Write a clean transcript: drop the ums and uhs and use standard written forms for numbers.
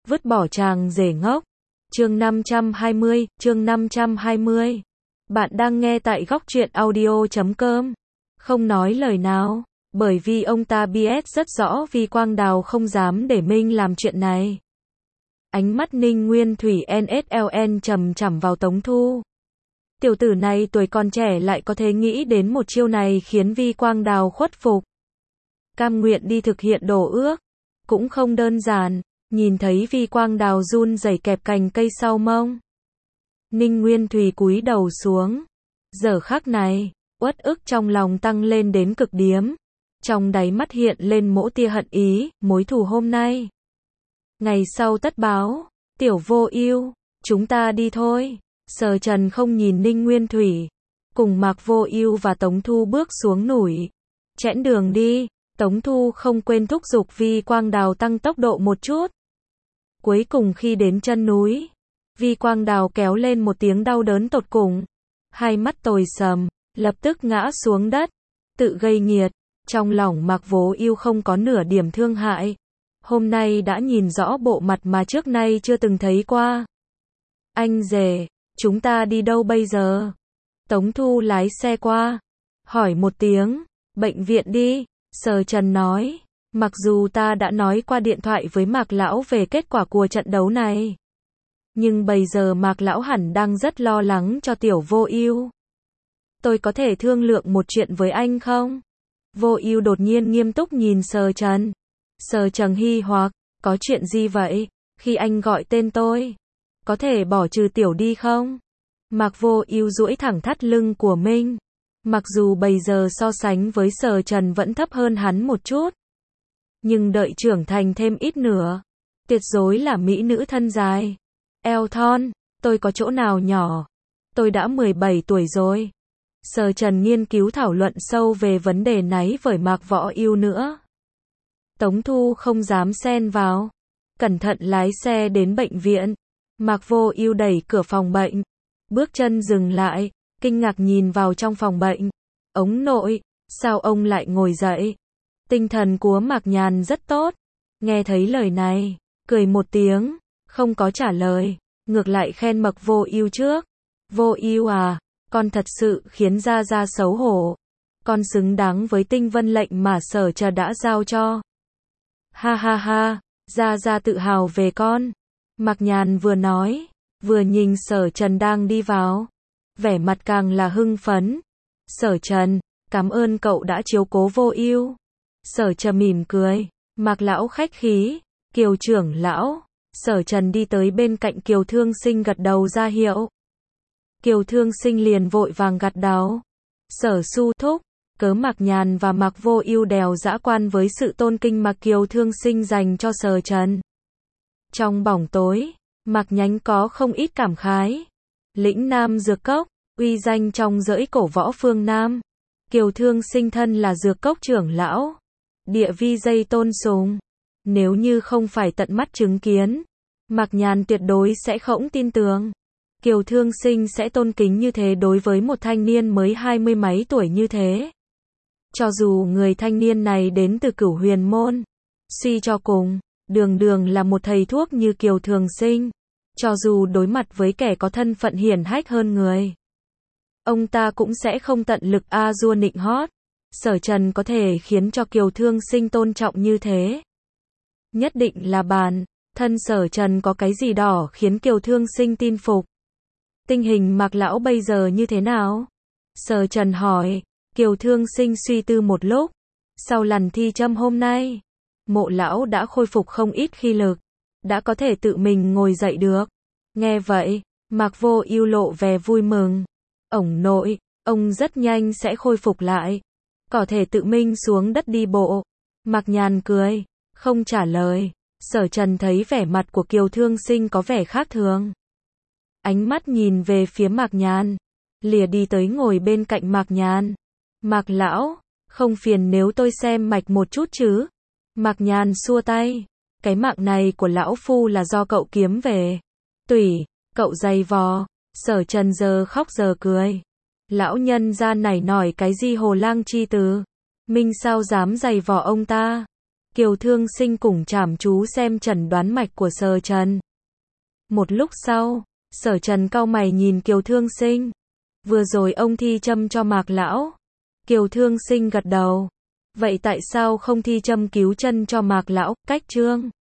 vứt bỏ chàng rể ngốc. Chương 520. Bạn đang nghe tại góc truyện audio.com. Không nói lời nào, bởi vì ông ta biết rất rõ Vi Quang Đào không dám để Minh làm chuyện này. Ánh mắt Ninh Nguyên Thủy NSLN chằm chằm vào Tống Thu. Tiểu tử này tuổi còn trẻ lại có thể nghĩ đến một chiêu này khiến Vi Quang Đào khuất phục. Cam nguyện đi thực hiện đồ ước, cũng không đơn giản. Nhìn thấy Vi Quang Đào run rẩy kẹp cành cây sau mông, Ninh Nguyên Thủy cúi đầu xuống. Giờ khắc này, uất ức trong lòng tăng lên đến cực điểm. Trong đáy mắt hiện lên mỗi tia hận ý, mối thù hôm nay, ngày sau tất báo. Tiểu Vô Ưu, chúng ta đi thôi. Sở Trần không nhìn Ninh Nguyên Thủy, cùng Mạc Vô Ưu và Tống Thu bước xuống núi. Chẽn đường đi. Tống Thu không quên thúc giục Vi Quang Đào tăng tốc độ một chút. Cuối cùng khi đến chân núi, Vi Quang Đào kéo lên một tiếng đau đớn tột cùng. Hai mắt tối sầm, lập tức ngã xuống đất, tự gây nghiệt. Trong lòng Mạc Vô Ưu không có nửa điểm thương hại. Hôm nay đã nhìn rõ bộ mặt mà trước nay chưa từng thấy qua. Anh rể, chúng ta đi đâu bây giờ? Tống Thu lái xe qua, hỏi một tiếng. Bệnh viện đi. Sở Trần nói, mặc dù ta đã nói qua điện thoại với Mạc Lão về kết quả của trận đấu này, nhưng bây giờ Mạc Lão hẳn đang rất lo lắng cho Tiểu Vô Ưu. Tôi có thể thương lượng một chuyện với anh không? Vô Ưu đột nhiên nghiêm túc nhìn Sở Trần. Sở Trần nghi hoặc, có chuyện gì vậy? Khi anh gọi tên tôi, có thể bỏ trừ Tiểu đi không? Mạc Vô Ưu duỗi thẳng thắt lưng của mình. Mặc dù bây giờ so sánh với Sở Trần vẫn thấp hơn hắn một chút, nhưng đợi trưởng thành thêm ít nữa, tuyệt đối là mỹ nữ thân dài, eo thon. Tôi có chỗ nào nhỏ? Tôi đã 17 tuổi rồi. Sở Trần nghiên cứu thảo luận sâu về vấn đề này với Mạc Vô Ưu nữa. Tống Thu không dám xen vào, cẩn thận lái xe đến bệnh viện. Mạc Vô Ưu đẩy cửa phòng bệnh, bước chân dừng lại, kinh ngạc nhìn vào trong phòng bệnh. Ông nội, sao ông lại ngồi dậy? Tinh thần của Mạc Nhàn rất tốt. Nghe thấy lời này, cười một tiếng, không có trả lời, ngược lại khen Mạc Vô Ưu trước. Vô Ưu à, con thật sự khiến Gia Gia xấu hổ. Con xứng đáng với tinh vân lệnh mà Sở Trần đã giao cho. Ha ha ha, Gia Gia tự hào về con. Mạc Nhàn vừa nói, vừa nhìn Sở Trần đang đi vào, vẻ mặt càng là hưng phấn. Sở Trần, cảm ơn cậu đã chiếu cố Vô Ưu. Sở Trần mỉm cười. Mạc Lão khách khí. Kiều trưởng lão. Sở Trần đi tới bên cạnh Kiều Thương Sinh gật đầu ra hiệu. Kiều Thương Sinh liền vội vàng gật đầu. Sở Su thúc, cớ Mạc Nhàn và Mạc Vô Ưu đều dã quan với sự tôn kính mà Kiều Thương Sinh dành cho Sở Trần. Trong bóng tối, Mạc Nhánh có không ít cảm khái. Lĩnh Nam Dược Cốc, uy danh trong giới cổ võ phương Nam. Kiều Thương Sinh thân là Dược Cốc trưởng lão, địa vi dây tôn sùng. Nếu như không phải tận mắt chứng kiến, Mạc Nhàn tuyệt đối sẽ không tin tưởng Kiều Thương Sinh sẽ tôn kính như thế đối với một thanh niên mới 20 mấy tuổi như thế. Cho dù người thanh niên này đến từ Cửu Huyền môn, suy cho cùng, đường đường là một thầy thuốc như Kiều Thương Sinh, cho dù đối mặt với kẻ có thân phận hiển hách hơn người, ông ta cũng sẽ không tận lực a dua nịnh hót. Sở Trần có thể khiến cho Kiều Thương Sinh tôn trọng như thế, nhất định là bản thân Sở Trần có cái gì đó khiến Kiều Thương Sinh tin phục. Tình hình Mạc Lão bây giờ như thế nào? Sở Trần hỏi. Kiều Thương Sinh suy tư một lúc. Sau lần thi châm hôm nay, Mộ Lão đã khôi phục không ít khí lực, đã có thể tự mình ngồi dậy được. Nghe vậy, Mạc Vô Ưu lộ vẻ vui mừng. Ổng nội, ông rất nhanh sẽ khôi phục lại, có thể tự mình xuống đất đi bộ. Mạc Nhàn cười, không trả lời. Sở Trần thấy vẻ mặt của Kiều Thương Sinh có vẻ khác thường, ánh mắt nhìn về phía Mạc Nhàn, lìa đi tới ngồi bên cạnh Mạc Nhàn. Mạc Lão, không phiền nếu tôi xem mạch một chút chứ? Mạc Nhàn xua tay, cái mạng này của lão phu là do cậu kiếm về. Tùy, cậu giày vò. Sở Trần giờ khóc giờ cười. Lão nhân gia này nổi cái gì hồ lang chi từ? Minh sao dám giày vò ông ta? Kiều Thương Sinh cùng chăm chú xem chẩn đoán mạch của Sở Trần. Một lúc sau, Sở Trần cau mày nhìn Kiều Thương Sinh. Vừa rồi ông thi châm cho Mạc lão. Kiều Thương Sinh gật đầu. Vậy tại sao không thi châm cứu chân cho Mạc lão, cách Trương